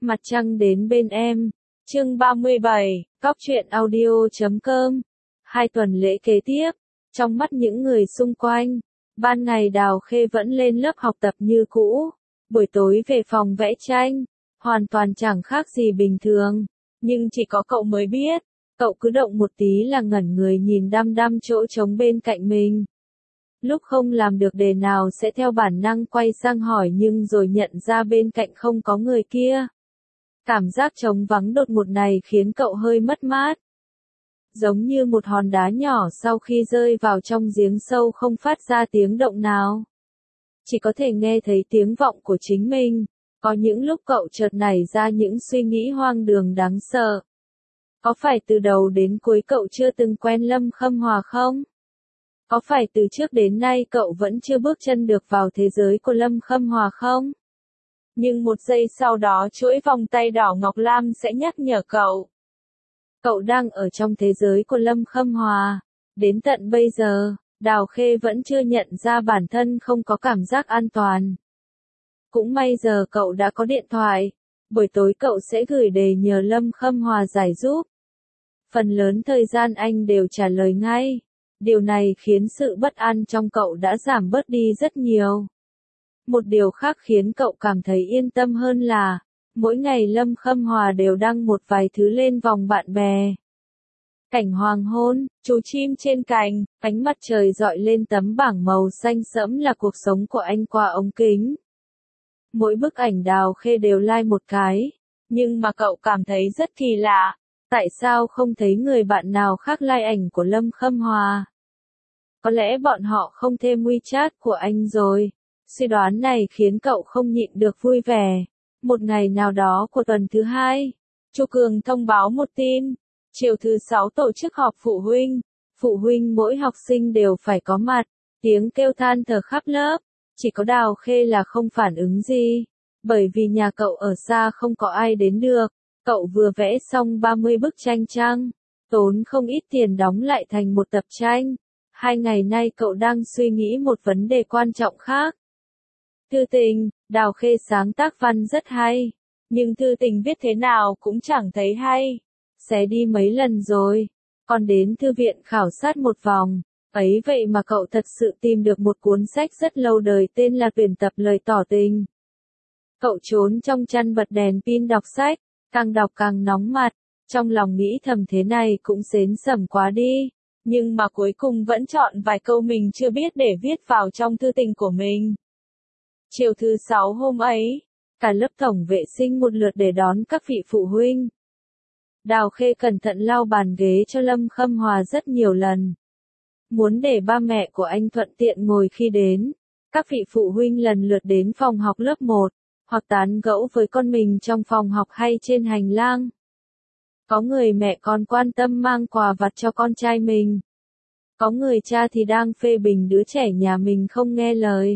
Mặt trăng đến bên em. Chương 37, Góc truyện audio.com. 2 tuần lễ kế tiếp, trong mắt những người xung quanh, ban ngày Đào Khê vẫn lên lớp học tập như cũ, buổi tối về phòng vẽ tranh, hoàn toàn chẳng khác gì bình thường, nhưng chỉ có cậu mới biết, cậu cứ động một tí là ngẩn người nhìn đăm đăm chỗ trống bên cạnh mình. Lúc không làm được đề nào sẽ theo bản năng quay sang hỏi nhưng rồi nhận ra bên cạnh không có người kia. Cảm giác trống vắng đột ngột này khiến cậu hơi mất mát. Giống như một hòn đá nhỏ sau khi rơi vào trong giếng sâu không phát ra tiếng động nào. Chỉ có thể nghe thấy tiếng vọng của chính mình. Có những lúc cậu chợt nảy ra những suy nghĩ hoang đường đáng sợ. Có phải từ đầu đến cuối cậu chưa từng quen Lâm Khâm Hòa không? Có phải từ trước đến nay cậu vẫn chưa bước chân được vào thế giới của Lâm Khâm Hòa không? Nhưng một giây sau đó chuỗi vòng tay đỏ ngọc lam sẽ nhắc nhở cậu. Cậu đang ở trong thế giới của Lâm Khâm Hòa. Đến tận bây giờ, Đào Khê vẫn chưa nhận ra bản thân không có cảm giác an toàn. Cũng may giờ cậu đã có điện thoại. Buổi tối cậu sẽ gửi đề nhờ Lâm Khâm Hòa giải giúp. Phần lớn thời gian anh đều trả lời ngay. Điều này khiến sự bất an trong cậu đã giảm bớt đi rất nhiều. Một điều khác khiến cậu cảm thấy yên tâm hơn là, mỗi ngày Lâm Khâm Hòa đều đăng một vài thứ lên vòng bạn bè. Cảnh hoàng hôn, chú chim trên cành, ánh mặt trời rọi lên tấm bảng màu xanh sẫm là cuộc sống của anh qua ống kính. Mỗi bức ảnh Đào Khê đều like một cái, nhưng mà cậu cảm thấy rất kỳ lạ, tại sao không thấy người bạn nào khác like ảnh của Lâm Khâm Hòa? Có lẽ bọn họ không thêm WeChat của anh rồi. Suy đoán này khiến cậu không nhịn được vui vẻ. Một ngày nào đó của tuần thứ 2, Chu Cường thông báo một tin. Chiều thứ 6 tổ chức họp phụ huynh mỗi học sinh đều phải có mặt. Tiếng kêu than thở khắp lớp. Chỉ có Đào Khê là không phản ứng gì. Bởi vì nhà cậu ở xa không có ai đến được. Cậu vừa vẽ xong 30 bức tranh trăng. Tốn không ít tiền đóng lại thành một tập tranh. 2 ngày nay cậu đang suy nghĩ một vấn đề quan trọng khác. Thư tình, Đào Khê sáng tác văn rất hay, nhưng thư tình viết thế nào cũng chẳng thấy hay. Xé đi mấy lần rồi, còn đến thư viện khảo sát một vòng, ấy vậy mà cậu thật sự tìm được một cuốn sách rất lâu đời tên là Tuyển tập lời tỏ tình. Cậu trốn trong chăn bật đèn pin đọc sách, càng đọc càng nóng mặt, trong lòng nghĩ thầm thế này cũng xến xẩm quá đi, nhưng mà cuối cùng vẫn chọn vài câu mình chưa biết để viết vào trong thư tình của mình. Chiều thứ 6 hôm ấy, cả lớp tổng vệ sinh một lượt để đón các vị phụ huynh. Đào Khê cẩn thận lau bàn ghế cho Lâm Khâm Hòa rất nhiều lần. Muốn để ba mẹ của anh thuận tiện ngồi khi đến. Các vị phụ huynh lần lượt đến phòng học lớp 1, hoặc tán gẫu với con mình trong phòng học hay trên hành lang. Có người mẹ còn quan tâm mang quà vặt cho con trai mình. Có người cha thì đang phê bình đứa trẻ nhà mình không nghe lời.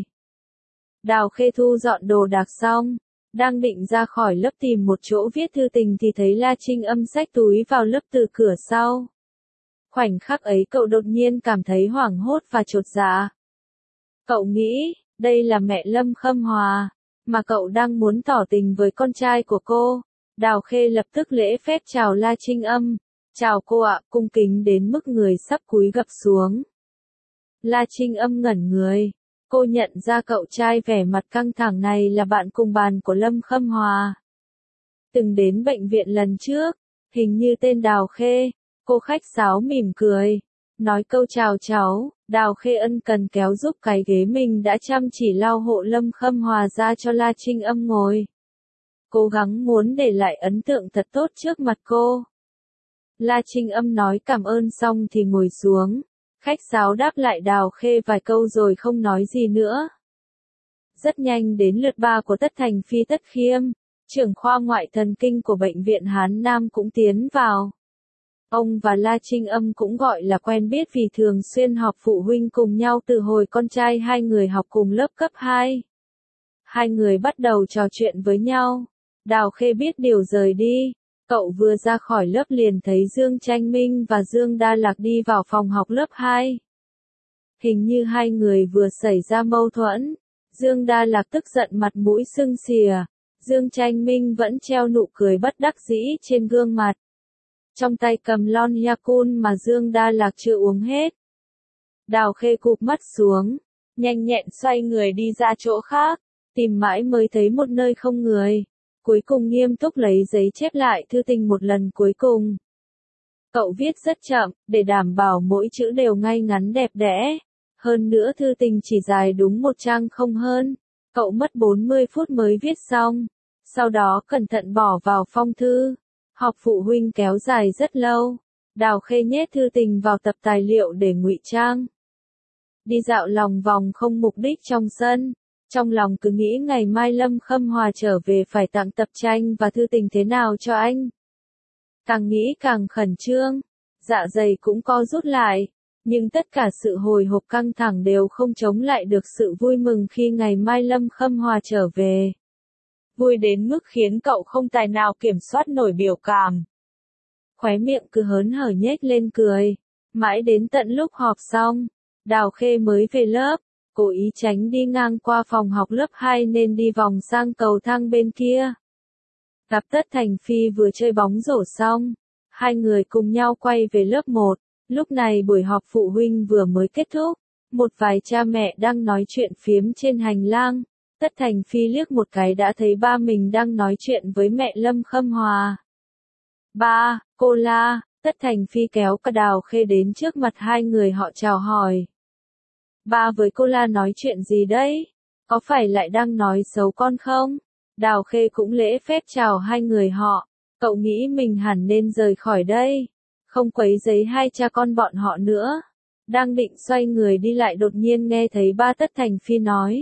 Đào Khê thu dọn đồ đạc xong, đang định ra khỏi lớp tìm một chỗ viết thư tình thì thấy La Trinh Âm xách túi vào lớp từ cửa sau. Khoảnh khắc ấy cậu đột nhiên cảm thấy hoảng hốt và chột dạ. Cậu nghĩ, đây là mẹ Lâm Khâm Hòa, mà cậu đang muốn tỏ tình với con trai của cô. Đào Khê lập tức lễ phép chào La Trinh Âm. Chào cô ạ, cung kính đến mức người sắp cúi gập xuống. La Trinh Âm ngẩn người. Cô nhận ra cậu trai vẻ mặt căng thẳng này là bạn cùng bàn của Lâm Khâm Hòa. Từng đến bệnh viện lần trước, hình như tên Đào Khê, cô khách sáo mỉm cười, nói câu chào cháu, Đào Khê ân cần kéo giúp cái ghế mình đã chăm chỉ lau hộ Lâm Khâm Hòa ra cho La Trinh Âm ngồi. Cố gắng muốn để lại ấn tượng thật tốt trước mặt cô. La Trinh Âm nói cảm ơn xong thì ngồi xuống. Khách sáo đáp lại Đào Khê vài câu rồi không nói gì nữa. Rất nhanh đến lượt ba của Tất Thành Phi Tất Khiêm, trưởng khoa ngoại thần kinh của bệnh viện Hán Nam cũng tiến vào. Ông và La Trinh Âm cũng gọi là quen biết vì thường xuyên họp phụ huynh cùng nhau từ hồi con trai hai người học cùng lớp cấp 2. Hai người bắt đầu trò chuyện với nhau. Đào Khê biết điều rời đi. Cậu vừa ra khỏi lớp liền thấy Dương Tranh Minh và Dương Đa Lạc đi vào phòng học lớp 2. Hình như hai người vừa xảy ra mâu thuẫn. Dương Đa Lạc tức giận mặt mũi sưng xìa. Dương Tranh Minh vẫn treo nụ cười bất đắc dĩ trên gương mặt. Trong tay cầm lon Yakult mà Dương Đa Lạc chưa uống hết. Đào Khê cụp mắt xuống, nhanh nhẹn xoay người đi ra chỗ khác, tìm mãi mới thấy một nơi không người. Cuối cùng nghiêm túc lấy giấy chép lại thư tình một lần cuối cùng. Cậu viết rất chậm, để đảm bảo mỗi chữ đều ngay ngắn đẹp đẽ. Hơn nữa thư tình chỉ dài đúng 1 trang không hơn. Cậu mất 40 phút mới viết xong. Sau đó cẩn thận bỏ vào phong thư. Họp phụ huynh kéo dài rất lâu. Đào Khê nhét thư tình vào tập tài liệu để ngụy trang. Đi dạo lòng vòng không mục đích trong sân. Trong lòng cứ nghĩ ngày mai Lâm Khâm Hòa trở về phải tặng tập tranh và thư tình thế nào cho anh. Càng nghĩ càng khẩn trương. Dạ dày cũng co rút lại. Nhưng tất cả sự hồi hộp căng thẳng đều không chống lại được sự vui mừng khi ngày mai Lâm Khâm Hòa trở về. Vui đến mức khiến cậu không tài nào kiểm soát nổi biểu cảm. Khóe miệng cứ hớn hở nhếch lên cười. Mãi đến tận lúc họp xong, Đào Khê mới về lớp, cố ý tránh đi ngang qua phòng học lớp 2 nên đi vòng sang cầu thang bên kia. Gặp Tất Thành Phi vừa chơi bóng rổ xong, hai người cùng nhau quay về lớp 1. Lúc này buổi họp phụ huynh vừa mới kết thúc, một vài cha mẹ đang nói chuyện phiếm trên hành lang. Tất Thành Phi liếc một cái đã thấy ba mình đang nói chuyện với mẹ Lâm Khâm Hòa. Ba, cô La, Tất Thành Phi kéo cả Đào Khê đến trước mặt hai người họ chào hỏi. Ba với cô La nói chuyện gì đấy? Có phải lại đang nói xấu con không? Đào Khê cũng lễ phép chào hai người họ. Cậu nghĩ mình hẳn nên rời khỏi đây. Không quấy rầy hai cha con bọn họ nữa. Đang định xoay người đi lại đột nhiên nghe thấy ba Tất Thành Phi nói.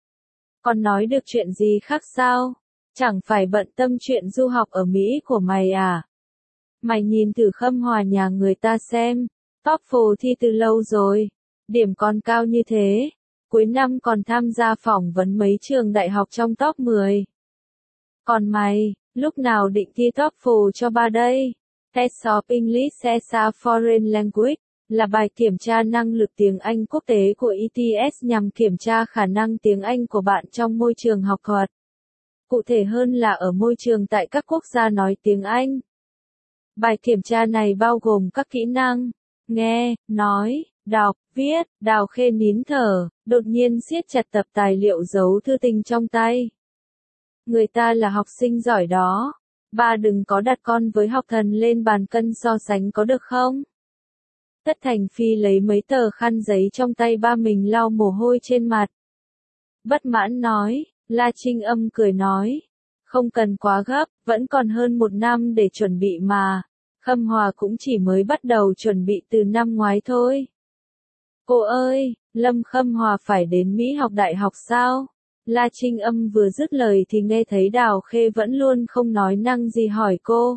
Con nói được chuyện gì khác sao? Chẳng phải bận tâm chuyện du học ở Mỹ của mày à? Mày nhìn thử Khâm Hòa nhà người ta xem. TOEFL thi từ lâu rồi. Điểm còn cao như thế. Cuối năm còn tham gia phỏng vấn mấy trường đại học trong top 10. Còn mày, lúc nào định thi TOEFL cho ba đây? Test of English as a Foreign Language là bài kiểm tra năng lực tiếng Anh quốc tế của ETS nhằm kiểm tra khả năng tiếng Anh của bạn trong môi trường học thuật. Cụ thể hơn là ở môi trường tại các quốc gia nói tiếng Anh. Bài kiểm tra này bao gồm các kỹ năng nghe, nói, đọc, viết. Đào Khê nín thở, đột nhiên siết chặt tập tài liệu giấu thư tình trong tay. Người ta là học sinh giỏi đó. Ba đừng có đặt con với học thần lên bàn cân so sánh có được không? Tất Thành Phi lấy mấy tờ khăn giấy trong tay ba mình lau mồ hôi trên mặt. Bất mãn nói, La Trinh Âm cười nói. Không cần quá gấp, vẫn còn hơn 1 năm để chuẩn bị mà. Khâm Hòa cũng chỉ mới bắt đầu chuẩn bị từ năm ngoái thôi. Cô ơi, Lâm Khâm Hòa phải đến Mỹ học đại học sao? La Trinh Âm vừa dứt lời thì nghe thấy Đào Khê vẫn luôn không nói năng gì hỏi cô.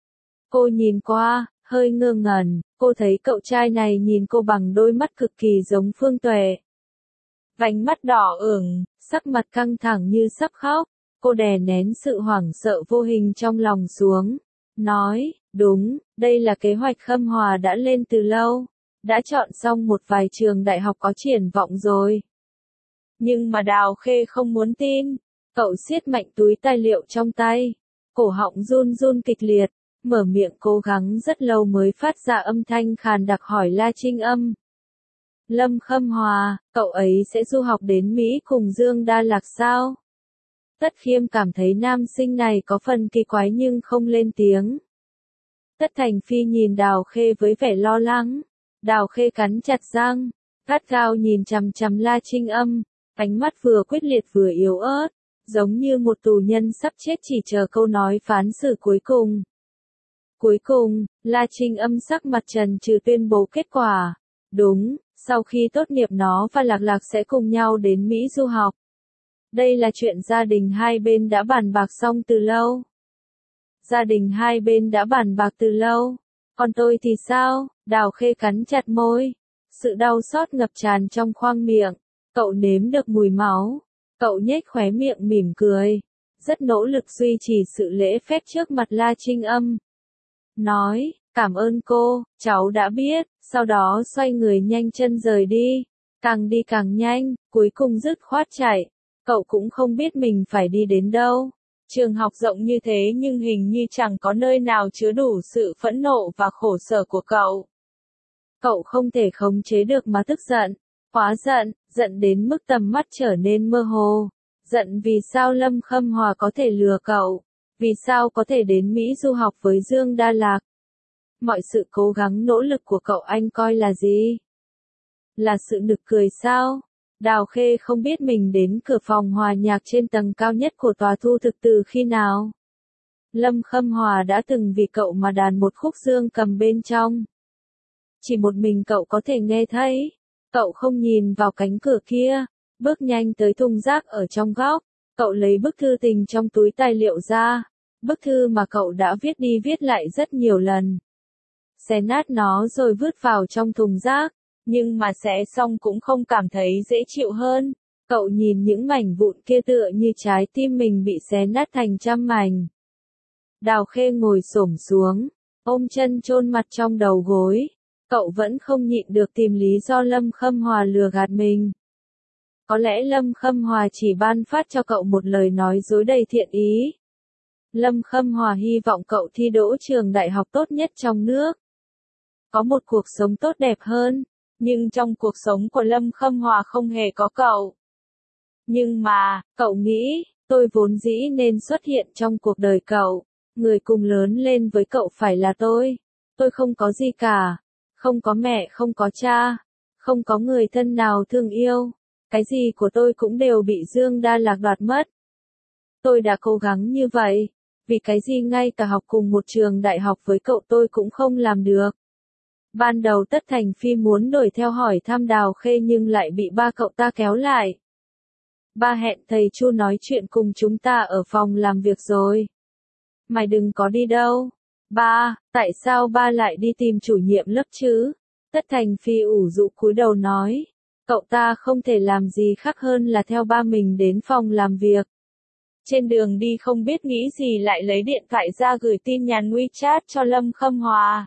Cô nhìn qua, hơi ngơ ngẩn, cô thấy cậu trai này nhìn cô bằng đôi mắt cực kỳ giống Phương Tuệ. Vành mắt đỏ ửng, sắc mặt căng thẳng như sắp khóc, cô đè nén sự hoảng sợ vô hình trong lòng xuống. Nói, đúng, đây là kế hoạch Khâm Hòa đã lên từ lâu, đã chọn xong một vài trường đại học có triển vọng rồi. Nhưng mà Đào Khê không muốn tin, cậu siết mạnh túi tài liệu trong tay, cổ họng run run kịch liệt, mở miệng cố gắng rất lâu mới phát ra âm thanh khàn đặc hỏi La Trinh Âm. Lâm Khâm Hòa, cậu ấy sẽ du học đến Mỹ cùng Dương Đa Lạc sao? Tất Khiêm cảm thấy nam sinh này có phần kỳ quái nhưng không lên tiếng. Tất Thành Phi nhìn Đào Khê với vẻ lo lắng. Đào Khê cắn chặt răng, gắt gao nhìn chằm chằm La Trinh Âm, ánh mắt vừa quyết liệt vừa yếu ớt, giống như một tù nhân sắp chết chỉ chờ câu nói phán xử cuối cùng. Cuối cùng, La Trinh Âm sắc mặt trần trừ tuyên bố kết quả. Đúng, sau khi tốt nghiệp nó và Lạc Lạc sẽ cùng nhau đến Mỹ du học. Đây là chuyện gia đình hai bên đã bàn bạc xong từ lâu. Gia đình hai bên đã bàn bạc từ lâu. Còn tôi thì sao? Đào Khê cắn chặt môi. Sự đau xót ngập tràn trong khoang miệng. Cậu nếm được mùi máu. Cậu nhếch khóe miệng mỉm cười. Rất nỗ lực duy trì sự lễ phép trước mặt La Trinh Âm. Nói, cảm ơn cô, cháu đã biết. Sau đó xoay người nhanh chân rời đi. Càng đi càng nhanh, cuối cùng dứt khoát chạy. Cậu cũng không biết mình phải đi đến đâu. Trường học rộng như thế nhưng hình như chẳng có nơi nào chứa đủ sự phẫn nộ và khổ sở của cậu. Cậu không thể khống chế được mà tức giận, quá giận, giận đến mức tầm mắt trở nên mơ hồ. Giận vì sao Lâm Khâm Hòa có thể lừa cậu, vì sao có thể đến Mỹ du học với Dương Đa Lạc. Mọi sự cố gắng nỗ lực của cậu anh coi là gì? Là sự nực cười sao? Đào Khê không biết mình đến cửa phòng hòa nhạc trên tầng cao nhất của tòa thu thực từ khi nào. Lâm Khâm Hòa đã từng vì cậu mà đàn một khúc dương cầm bên trong. Chỉ một mình cậu có thể nghe thấy. Cậu không nhìn vào cánh cửa kia, bước nhanh tới thùng rác ở trong góc. Cậu lấy bức thư tình trong túi tài liệu ra. Bức thư mà cậu đã viết đi viết lại rất nhiều lần. Xé nát nó rồi vứt vào trong thùng rác. Nhưng mà xé xong cũng không cảm thấy dễ chịu hơn. Cậu nhìn những mảnh vụn kia tựa như trái tim mình bị xé nát thành trăm mảnh. Đào Khê ngồi xổm xuống, ôm chân chôn mặt trong đầu gối. Cậu vẫn không nhịn được tìm lý do Lâm Khâm Hòa lừa gạt mình. Có lẽ Lâm Khâm Hòa chỉ ban phát cho cậu một lời nói dối đầy thiện ý. Lâm Khâm Hòa hy vọng cậu thi đỗ trường đại học tốt nhất trong nước. Có một cuộc sống tốt đẹp hơn. Nhưng trong cuộc sống của Lâm Khâm Hòa không hề có cậu. Nhưng mà, cậu nghĩ, tôi vốn dĩ nên xuất hiện trong cuộc đời cậu. Người cùng lớn lên với cậu phải là tôi. Tôi không có gì cả. Không có mẹ, không có cha. Không có người thân nào thương yêu. Cái gì của tôi cũng đều bị Dương Đa Lạc đoạt mất. Tôi đã cố gắng như vậy. Vì cái gì ngay cả học cùng một trường đại học với cậu tôi cũng không làm được. Ban đầu Tất Thành Phi muốn đuổi theo hỏi thăm Đào Khê nhưng lại bị ba cậu ta kéo lại. Ba hẹn thầy Chu nói chuyện cùng chúng ta ở phòng làm việc rồi. Mày đừng có đi đâu. Ba, tại sao ba lại đi tìm chủ nhiệm lớp chứ? Tất Thành Phi ủ rũ cúi đầu nói. Cậu ta không thể làm gì khác hơn là theo ba mình đến phòng làm việc. Trên đường đi không biết nghĩ gì lại lấy điện thoại ra gửi tin nhắn WeChat cho Lâm Khâm Hòa.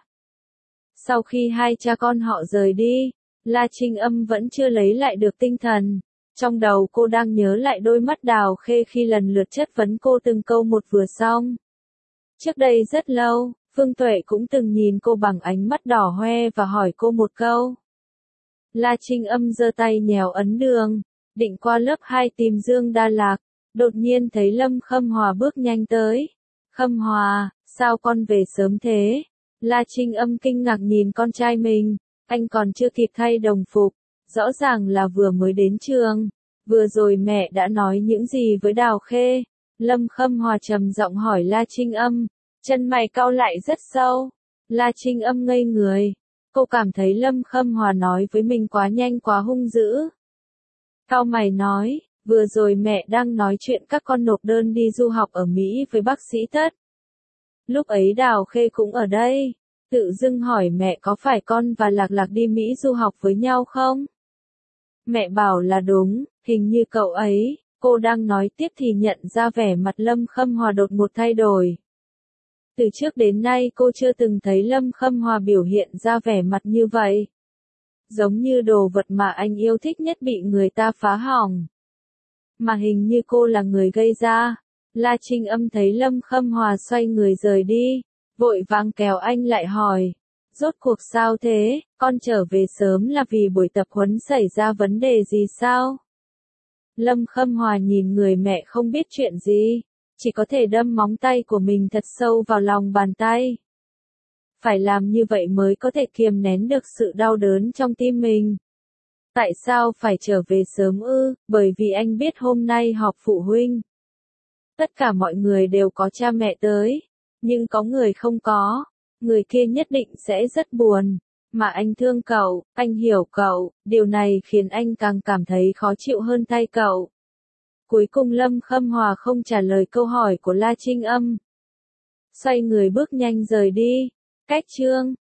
Sau khi hai cha con họ rời đi, La Trinh Âm vẫn chưa lấy lại được tinh thần. Trong đầu cô đang nhớ lại đôi mắt Đào Khê khi lần lượt chất vấn cô từng câu một vừa xong. Trước đây rất lâu, Phương Tuệ cũng từng nhìn cô bằng ánh mắt đỏ hoe và hỏi cô một câu. La Trinh Âm giơ tay nhéo ấn đường, định qua lớp 2 tìm Dương Đa Lạc, đột nhiên thấy Lâm Khâm Hòa bước nhanh tới. Khâm Hòa, sao con về sớm thế? La Trinh Âm kinh ngạc nhìn con trai mình, anh còn chưa kịp thay đồng phục, rõ ràng là vừa mới đến trường. Vừa rồi mẹ đã nói những gì với Đào Khê? Lâm Khâm Hòa trầm giọng hỏi La Trinh Âm, chân mày cau lại rất sâu. La Trinh Âm ngây người, cô cảm thấy Lâm Khâm Hòa nói với mình quá nhanh quá hung dữ. Cau mày nói, vừa rồi mẹ đang nói chuyện các con nộp đơn đi du học ở Mỹ với bác sĩ Tất. Lúc ấy Đào Khê cũng ở đây, tự dưng hỏi mẹ có phải con và Lạc Lạc đi Mỹ du học với nhau không? Mẹ bảo là đúng, hình như cậu ấy, cô đang nói tiếp thì nhận ra vẻ mặt Lâm Khâm Hòa đột ngột thay đổi. Từ trước đến nay cô chưa từng thấy Lâm Khâm Hòa biểu hiện ra vẻ mặt như vậy. Giống như đồ vật mà anh yêu thích nhất bị người ta phá hỏng. Mà hình như cô là người gây ra. La Trinh Âm thấy Lâm Khâm Hòa xoay người rời đi, vội vàng kéo anh lại hỏi. Rốt cuộc sao thế, con trở về sớm là vì buổi tập huấn xảy ra vấn đề gì sao? Lâm Khâm Hòa nhìn người mẹ không biết chuyện gì, chỉ có thể đâm móng tay của mình thật sâu vào lòng bàn tay. Phải làm như vậy mới có thể kiềm nén được sự đau đớn trong tim mình. Tại sao phải trở về sớm ư? Bởi vì anh biết hôm nay họp phụ huynh. Tất cả mọi người đều có cha mẹ tới, nhưng có người không có, người kia nhất định sẽ rất buồn. Mà anh thương cậu, anh hiểu cậu, điều này khiến anh càng cảm thấy khó chịu hơn thay cậu. Cuối cùng Lâm Khâm Hòa không trả lời câu hỏi của La Trinh Âm. Xoay người bước nhanh rời đi. Cách chương